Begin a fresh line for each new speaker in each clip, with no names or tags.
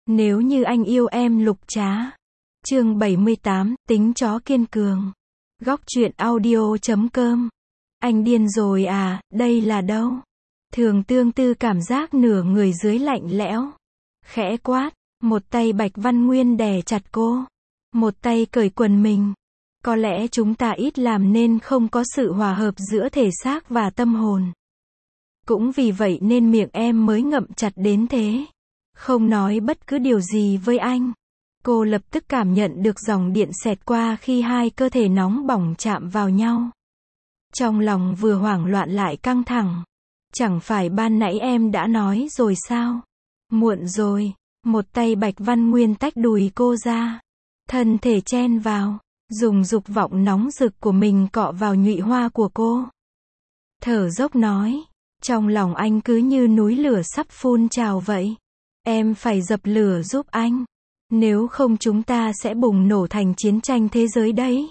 Nếu như anh yêu em Lục Trá. Chương 78, tính chó kiên cường. Góc truyện audio.com. Anh điên rồi à, đây là đâu? Thường Tương Tư cảm giác nửa người dưới lạnh lẽo. Khẽ quát, một tay Bạch Văn Nguyên đè chặt cô. Một tay cởi quần mình. Có lẽ chúng ta ít làm nên không có sự hòa hợp giữa thể xác và tâm hồn. Cũng vì vậy nên miệng em mới ngậm chặt đến thế. Không nói bất cứ điều gì với anh. Cô lập tức cảm nhận được dòng điện xẹt qua khi hai cơ thể nóng bỏng chạm vào nhau. Trong lòng vừa hoảng loạn lại căng thẳng. Chẳng phải ban nãy em đã nói rồi sao? Muộn rồi. Một tay Bạch Văn Nguyên tách đùi cô ra. Thân thể chen vào. Dùng dục vọng nóng rực của mình cọ vào nhụy hoa của cô. Thở dốc nói. Trong lòng anh cứ như núi lửa sắp phun trào vậy. Em phải dập lửa giúp anh. Nếu không chúng ta sẽ bùng nổ thành chiến tranh thế giới đấy.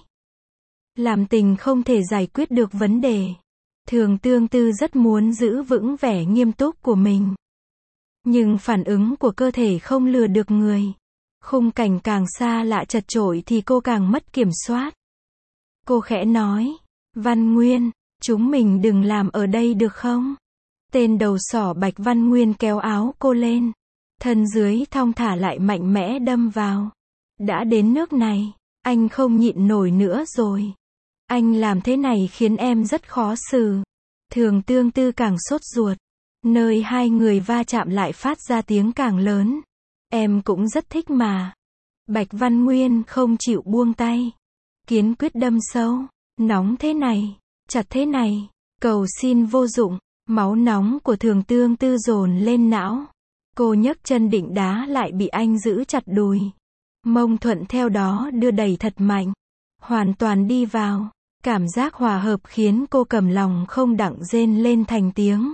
Làm tình không thể giải quyết được vấn đề. Thường Tương Tư rất muốn giữ vững vẻ nghiêm túc của mình. Nhưng phản ứng của cơ thể không lừa được người. Khung cảnh càng xa lạ chật chội thì cô càng mất kiểm soát. Cô khẽ nói. Văn Nguyên, chúng mình đừng làm ở đây được không? Tên đầu sỏ Bạch Văn Nguyên kéo áo cô lên. Thân dưới thong thả lại mạnh mẽ đâm vào. Đã đến nước này, anh không nhịn nổi nữa rồi. Anh làm thế này khiến em rất khó xử. Thường Tương Tư càng sốt ruột. Nơi hai người va chạm lại phát ra tiếng càng lớn. Em cũng rất thích mà. Bạch Văn Nguyên không chịu buông tay. Kiên quyết đâm sâu. Nóng thế này, chặt thế này, cầu xin vô dụng. Máu nóng của Thường Tương Tư dồn lên não. Cô nhấc chân định đá lại bị anh giữ chặt đùi. Mông thuận theo đó đưa đẩy thật mạnh. Hoàn toàn đi vào. Cảm giác hòa hợp khiến cô cầm lòng không đặng rên lên thành tiếng.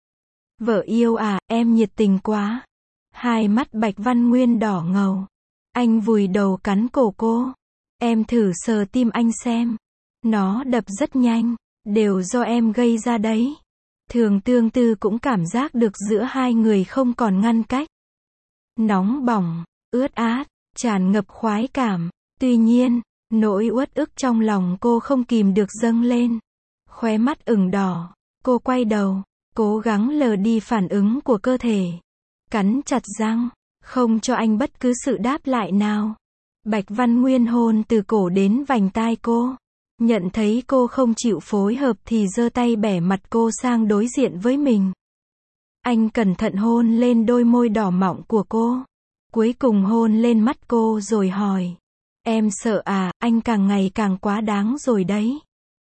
Vợ yêu à, em nhiệt tình quá. Hai mắt Bạch Văn Nguyên đỏ ngầu. Anh vùi đầu cắn cổ cô. Em thử sờ tim anh xem. Nó đập rất nhanh. Đều do em gây ra đấy. Thường Tương Tư cũng cảm giác được giữa hai người không còn ngăn cách. Nóng bỏng, ướt át, tràn ngập khoái cảm. Tuy nhiên, nỗi uất ức trong lòng cô không kìm được dâng lên. Khóe mắt ửng đỏ, cô quay đầu, cố gắng lờ đi phản ứng của cơ thể. Cắn chặt răng, không cho anh bất cứ sự đáp lại nào. Bạch Văn Nguyên hôn từ cổ đến vành tai cô. Nhận thấy cô không chịu phối hợp thì giơ tay bẻ mặt cô sang đối diện với mình. Anh cẩn thận hôn lên đôi môi đỏ mọng của cô. Cuối cùng hôn lên mắt cô rồi hỏi. Em sợ à, anh càng ngày càng quá đáng rồi đấy.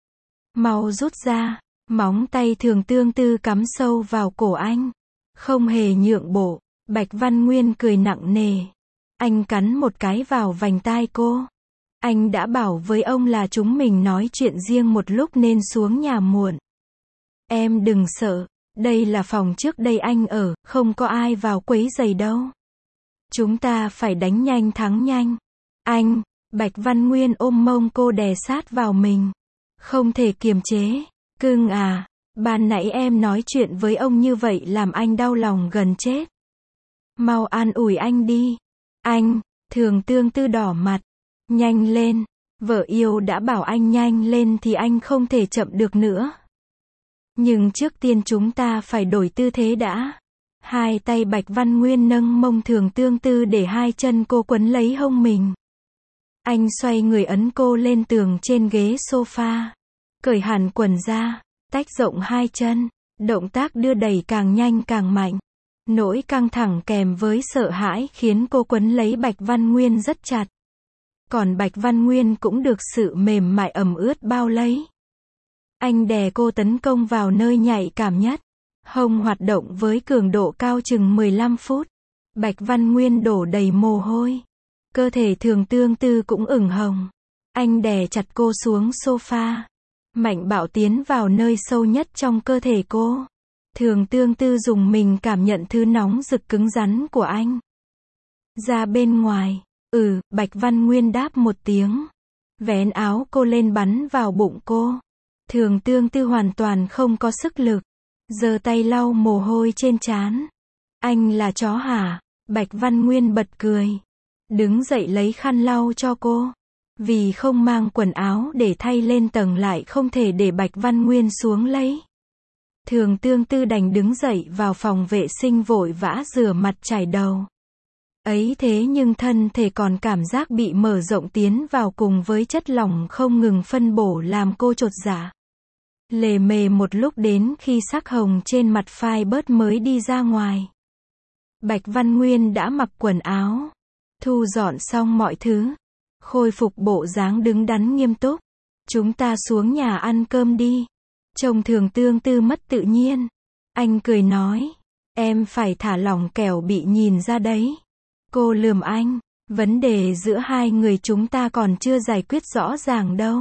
Mau rút ra. Móng tay Thường Tương Tư cắm sâu vào cổ anh. Không hề nhượng bộ. Bạch Văn Nguyên cười nặng nề. Anh cắn một cái vào vành tai cô. Anh đã bảo với ông là chúng mình nói chuyện riêng một lúc nên xuống nhà muộn. Em đừng sợ, đây là phòng trước đây anh ở, không có ai vào quấy rầy đâu. Chúng ta phải đánh nhanh thắng nhanh. Anh, Bạch Văn Nguyên ôm mông cô đè sát vào mình. Không thể kiềm chế. Cưng à, ban nãy em nói chuyện với ông như vậy làm anh đau lòng gần chết. Mau an ủi anh đi. Anh, Thường Tương Tư đỏ mặt. Nhanh lên, vợ yêu đã bảo anh nhanh lên thì anh không thể chậm được nữa. Nhưng trước tiên chúng ta phải đổi tư thế đã. Hai tay Bạch Văn Nguyên nâng mông Thường Tương Tư để hai chân cô quấn lấy hông mình. Anh xoay người ấn cô lên tường trên ghế sofa. Cởi hẳn quần ra, tách rộng hai chân. Động tác đưa đẩy càng nhanh càng mạnh. Nỗi căng thẳng kèm với sợ hãi khiến cô quấn lấy Bạch Văn Nguyên rất chặt. Còn Bạch Văn Nguyên cũng được sự mềm mại ẩm ướt bao lấy. Anh đè cô tấn công vào nơi nhạy cảm nhất. Hông hoạt động với cường độ cao chừng 15 phút. Bạch Văn Nguyên đổ đầy mồ hôi. Cơ thể Thường Tương Tư cũng ửng hồng. Anh đè chặt cô xuống sofa. Mạnh bạo tiến vào nơi sâu nhất trong cơ thể cô. Thường Tương Tư dùng mình cảm nhận thứ nóng rực cứng rắn của anh. Ra bên ngoài. Bạch Văn Nguyên đáp một tiếng. Vén áo cô lên bắn vào bụng cô. Thường Tương Tư hoàn toàn không có sức lực. Giơ tay lau mồ hôi trên trán. Anh là chó hả? Bạch Văn Nguyên bật cười. Đứng dậy lấy khăn lau cho cô. Vì không mang quần áo để thay lên tầng lại không thể để Bạch Văn Nguyên xuống lấy. Thường Tương Tư đành đứng dậy vào phòng vệ sinh vội vã rửa mặt chải đầu. Ấy thế nhưng thân thể còn cảm giác bị mở rộng tiến vào cùng với chất lỏng không ngừng phân bổ làm cô chột dạ. Lề mề một lúc đến khi sắc hồng trên mặt phai bớt mới đi ra ngoài. Bạch Văn Nguyên đã mặc quần áo, thu dọn xong mọi thứ, khôi phục bộ dáng đứng đắn nghiêm túc. Chúng ta xuống nhà ăn cơm đi. Trông Thường Tương Tư mất tự nhiên. Anh cười nói, em phải thả lỏng kẻo bị nhìn ra đấy. Cô lườm anh, vấn đề giữa hai người chúng ta còn chưa giải quyết rõ ràng đâu.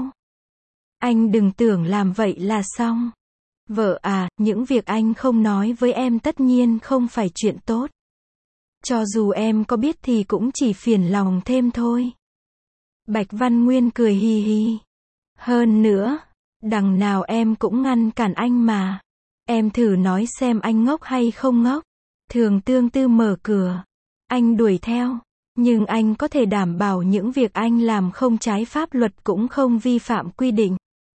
Anh đừng tưởng làm vậy là xong. Vợ à, những việc anh không nói với em tất nhiên không phải chuyện tốt. Cho dù em có biết thì cũng chỉ phiền lòng thêm thôi. Bạch Văn Nguyên cười hì hì. Hơn nữa, đằng nào em cũng ngăn cản anh mà. Em thử nói xem anh ngốc hay không ngốc. Thường Tương Tư mở cửa. Anh đuổi theo. Nhưng anh có thể đảm bảo những việc anh làm không trái pháp luật cũng không vi phạm quy định.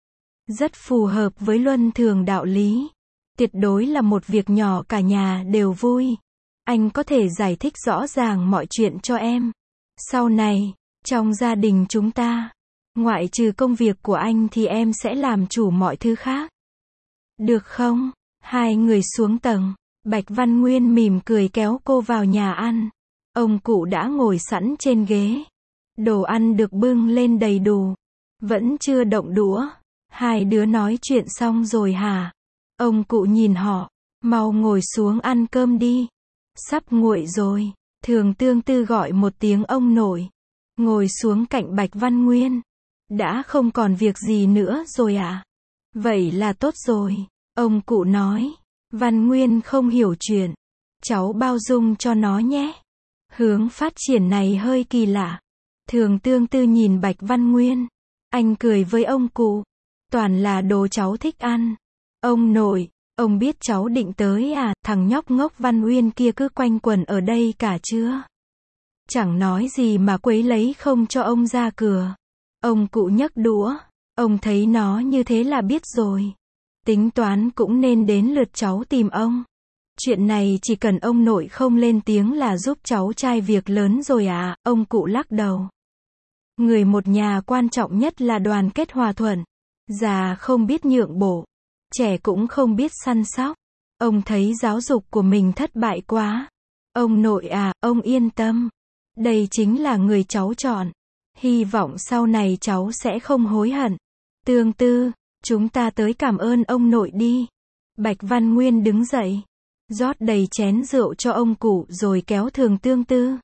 Rất phù hợp với luân thường đạo lý. Tuyệt đối là một việc nhỏ cả nhà đều vui. Anh có thể giải thích rõ ràng mọi chuyện cho em. Sau này, trong gia đình chúng ta, ngoại trừ công việc của anh thì em sẽ làm chủ mọi thứ khác. Được không? Hai người xuống tầng. Bạch Văn Nguyên mỉm cười kéo cô vào nhà ăn. Ông cụ đã ngồi sẵn trên ghế. Đồ ăn được bưng lên đầy đủ. Vẫn chưa động đũa. Hai đứa nói chuyện xong rồi hả? Ông cụ nhìn họ. Mau ngồi xuống ăn cơm đi. Sắp nguội rồi. Thường Tương Tư gọi một tiếng ông nội. Ngồi xuống cạnh Bạch Văn Nguyên. Đã không còn việc gì nữa rồi à? Vậy là tốt rồi. Ông cụ nói. Văn Nguyên không hiểu chuyện. Cháu bao dung cho nó nhé. Hướng phát triển này hơi kỳ lạ. Thường Tương Tư nhìn Bạch Văn Nguyên. Anh cười với ông cụ. Toàn là đồ cháu thích ăn. Ông nội, ông biết cháu định tới à? Thằng nhóc ngốc Văn Nguyên kia cứ quanh quẩn ở đây cả trưa. Chẳng nói gì mà quấy lấy không cho ông ra cửa. Ông cụ nhấc đũa. Ông thấy nó như thế là biết rồi. Tính toán cũng nên đến lượt cháu tìm ông. Chuyện này chỉ cần ông nội không lên tiếng là giúp cháu trai việc lớn rồi à? Ông cụ lắc đầu. Người một nhà quan trọng nhất là đoàn kết hòa thuận. Già không biết nhượng bộ. Trẻ cũng không biết săn sóc. Ông thấy giáo dục của mình thất bại quá. Ông nội à, ông yên tâm. Đây chính là người cháu chọn. Hy vọng sau này cháu sẽ không hối hận. Tương Tư, chúng ta tới cảm ơn ông nội đi. Bạch Văn Nguyên đứng dậy. Rót đầy chén rượu cho ông cụ rồi kéo Thường Tương Tư.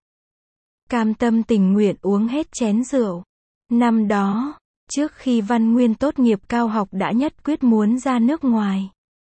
Cam tâm tình nguyện uống hết chén rượu. Năm đó, trước khi Văn Nguyên tốt nghiệp cao học đã nhất quyết muốn ra nước ngoài.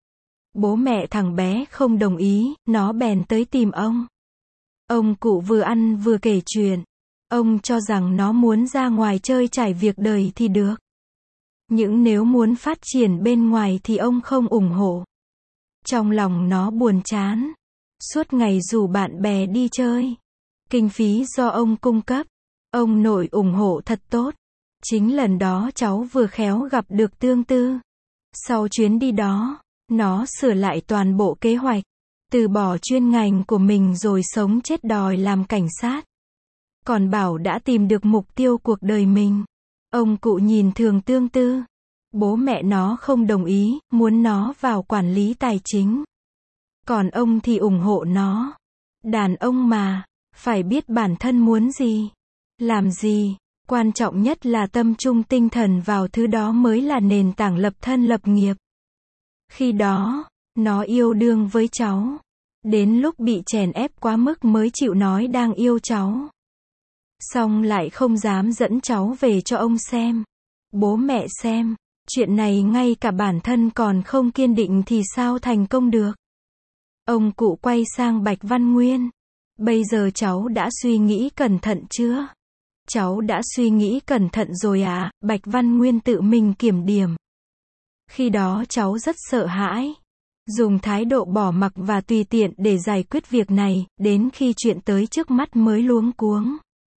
Bố mẹ thằng bé không đồng ý, nó bèn tới tìm ông. Ông cụ vừa ăn vừa kể chuyện. Ông cho rằng nó muốn ra ngoài chơi trải việc đời thì được. Nhưng nếu muốn phát triển bên ngoài thì ông không ủng hộ. Trong lòng nó buồn chán. Suốt ngày rủ bạn bè đi chơi. Kinh phí do ông cung cấp. Ông nội ủng hộ thật tốt. Chính lần đó cháu vừa khéo gặp được Tương Tư. Sau chuyến đi đó, nó sửa lại toàn bộ kế hoạch. Từ bỏ chuyên ngành của mình rồi sống chết đòi làm cảnh sát. Còn bảo đã tìm được mục tiêu cuộc đời mình. Ông cụ nhìn Thường Tương Tư. Bố mẹ nó không đồng ý, muốn nó vào quản lý tài chính. Còn ông thì ủng hộ nó. Đàn ông mà, phải biết bản thân muốn gì, làm gì. Quan trọng nhất là tâm trung tinh thần vào thứ đó mới là nền tảng lập thân lập nghiệp. Khi đó, nó yêu đương với cháu. Đến lúc bị chèn ép quá mức mới chịu nói đang yêu cháu. Xong lại không dám dẫn cháu về cho ông xem. Bố mẹ xem. Chuyện này ngay cả bản thân còn không kiên định thì sao thành công được. Ông cụ quay sang Bạch Văn Nguyên. Bây giờ cháu đã suy nghĩ cẩn thận chưa? Cháu đã suy nghĩ cẩn thận rồi à? Bạch Văn Nguyên tự mình kiểm điểm. Khi đó cháu rất sợ hãi. Dùng thái độ bỏ mặc và tùy tiện để giải quyết việc này, đến khi chuyện tới trước mắt mới luống cuống.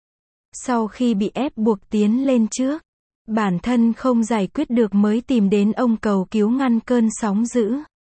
Sau khi bị ép buộc tiến lên trước, bản thân không giải quyết được mới tìm đến ông cầu cứu ngăn cơn sóng dữ.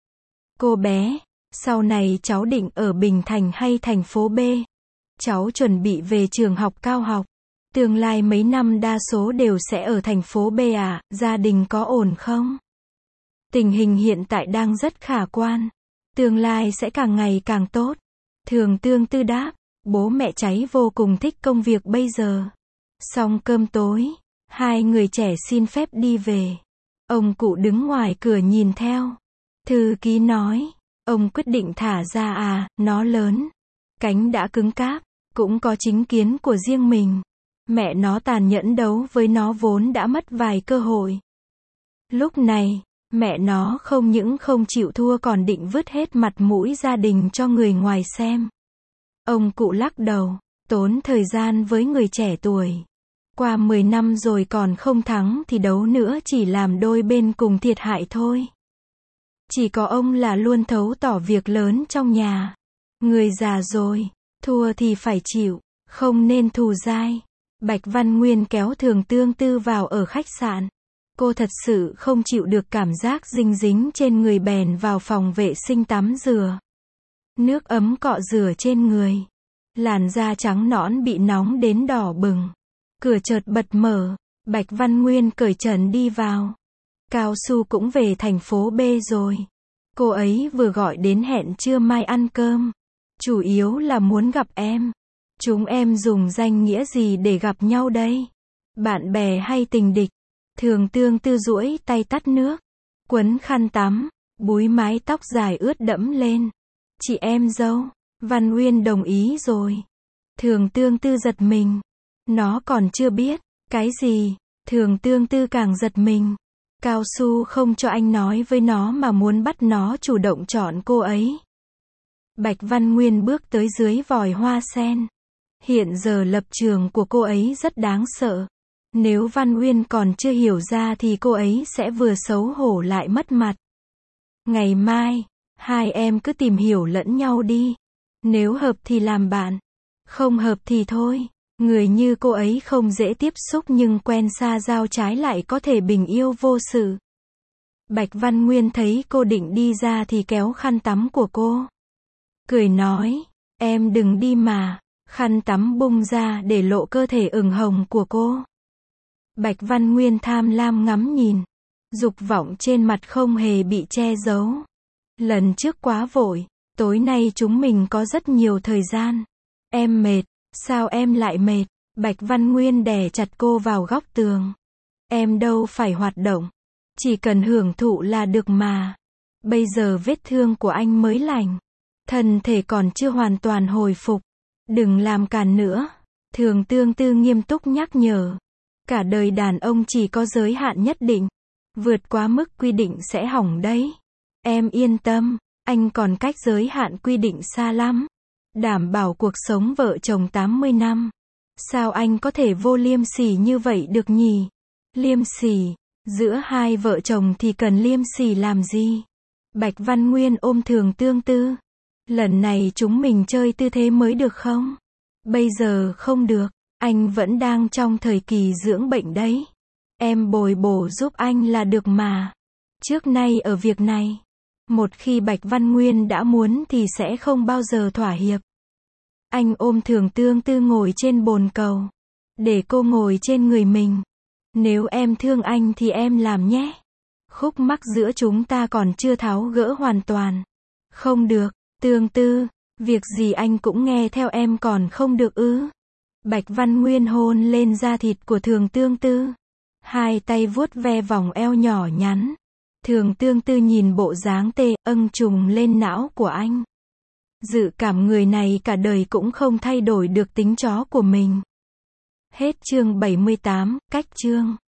Cô bé, sau này cháu định ở Bình Thành hay thành phố B? Cháu chuẩn bị về trường học cao học. Tương lai mấy năm đa số đều sẽ ở thành phố B à, gia đình có ổn không? Tình hình hiện tại đang rất khả quan. Tương lai sẽ càng ngày càng tốt. Thường Tương Tư đáp, bố mẹ cháy vô cùng thích công việc bây giờ. Xong cơm tối, hai người trẻ xin phép đi về. Ông cụ đứng ngoài cửa nhìn theo. Thư ký nói, ông quyết định thả ra à, nó lớn. Cánh đã cứng cáp, cũng có chính kiến của riêng mình. Mẹ nó tàn nhẫn đấu với nó vốn đã mất vài cơ hội. Lúc này, mẹ nó không những không chịu thua còn định vứt hết mặt mũi gia đình cho người ngoài xem. Ông cụ lắc đầu, tốn thời gian với người trẻ tuổi. Qua 10 năm rồi còn không thắng thì đấu nữa chỉ làm đôi bên cùng thiệt hại thôi. Chỉ có ông là luôn thấu tỏ việc lớn trong nhà. Người già rồi, thua thì phải chịu, không nên thù dai. Bạch Văn Nguyên kéo Thường Tương Tư vào ở khách sạn. Cô thật sự không chịu được cảm giác dinh dính trên người bèn vào phòng vệ sinh tắm rửa. Nước ấm cọ rửa trên người. Làn da trắng nõn bị nóng đến đỏ bừng. Cửa chợt bật mở, Bạch Văn Nguyên cởi trần đi vào. Cao Su cũng về thành phố B rồi. Cô ấy vừa gọi đến hẹn trưa mai ăn cơm. Chủ yếu là muốn gặp em. Chúng em dùng danh nghĩa gì để gặp nhau đây? Bạn bè hay tình địch? Thường Tương Tư duỗi tay tắt nước, quấn khăn tắm, búi mái tóc dài ướt đẫm lên. Chị em dâu, Văn Nguyên đồng ý rồi. Thường Tương Tư giật mình. Nó còn chưa biết. Cái gì? Thường Tương Tư càng giật mình. Cao Su không cho anh nói với nó mà muốn bắt nó chủ động chọn cô ấy. Bạch Văn Nguyên bước tới dưới vòi hoa sen. Hiện giờ lập trường của cô ấy rất đáng sợ. Nếu Văn Uyên còn chưa hiểu ra thì cô ấy sẽ vừa xấu hổ lại mất mặt. Ngày mai, hai em cứ tìm hiểu lẫn nhau đi. Nếu hợp thì làm bạn. Không hợp thì thôi. Người như cô ấy không dễ tiếp xúc nhưng quen xa giao trái lại có thể bình yêu vô sự. Bạch Văn Nguyên thấy cô định đi ra thì kéo khăn tắm của cô. Cười nói, em đừng đi mà. Khăn tắm bung ra để lộ cơ thể ửng hồng của cô. Bạch Văn Nguyên tham lam ngắm nhìn. Dục vọng trên mặt không hề bị che giấu. Lần trước quá vội, tối nay chúng mình có rất nhiều thời gian. Em mệt, sao em lại mệt? Bạch Văn Nguyên đè chặt cô vào góc tường. Em đâu phải hoạt động. Chỉ cần hưởng thụ là được mà. Bây giờ vết thương của anh mới lành. Thân thể còn chưa hoàn toàn hồi phục. Đừng làm càn nữa. Thường Tương Tư nghiêm túc nhắc nhở. Cả đời đàn ông chỉ có giới hạn nhất định. Vượt quá mức quy định sẽ hỏng đấy. Em yên tâm, anh còn cách giới hạn quy định xa lắm. Đảm bảo cuộc sống vợ chồng 80 năm. Sao anh có thể vô liêm sỉ như vậy được nhỉ? Liêm sỉ, giữa hai vợ chồng thì cần liêm sỉ làm gì? Bạch Văn Nguyên ôm Thường Tương Tư. Lần này chúng mình chơi tư thế mới được không? Bây giờ không được, anh vẫn đang trong thời kỳ dưỡng bệnh đấy. Em bồi bổ giúp anh là được mà. Trước nay ở việc này, một khi Bạch Văn Nguyên đã muốn thì sẽ không bao giờ thỏa hiệp. Anh ôm Thường Tương Tư ngồi trên bồn cầu. Để cô ngồi trên người mình. Nếu em thương anh thì em làm nhé. Khúc mắc giữa chúng ta còn chưa tháo gỡ hoàn toàn. Không được, Tương Tư, việc gì anh cũng nghe theo em còn không được ư? Bạch Văn Nguyên hôn lên da thịt của Thường Tương Tư. Hai tay vuốt ve vòng eo nhỏ nhắn. Thường Tương Tư nhìn bộ dáng tê âng trùng lên não của anh. Dự cảm người này cả đời cũng không thay đổi được tính chó của mình. Hết chương 78, cách chương.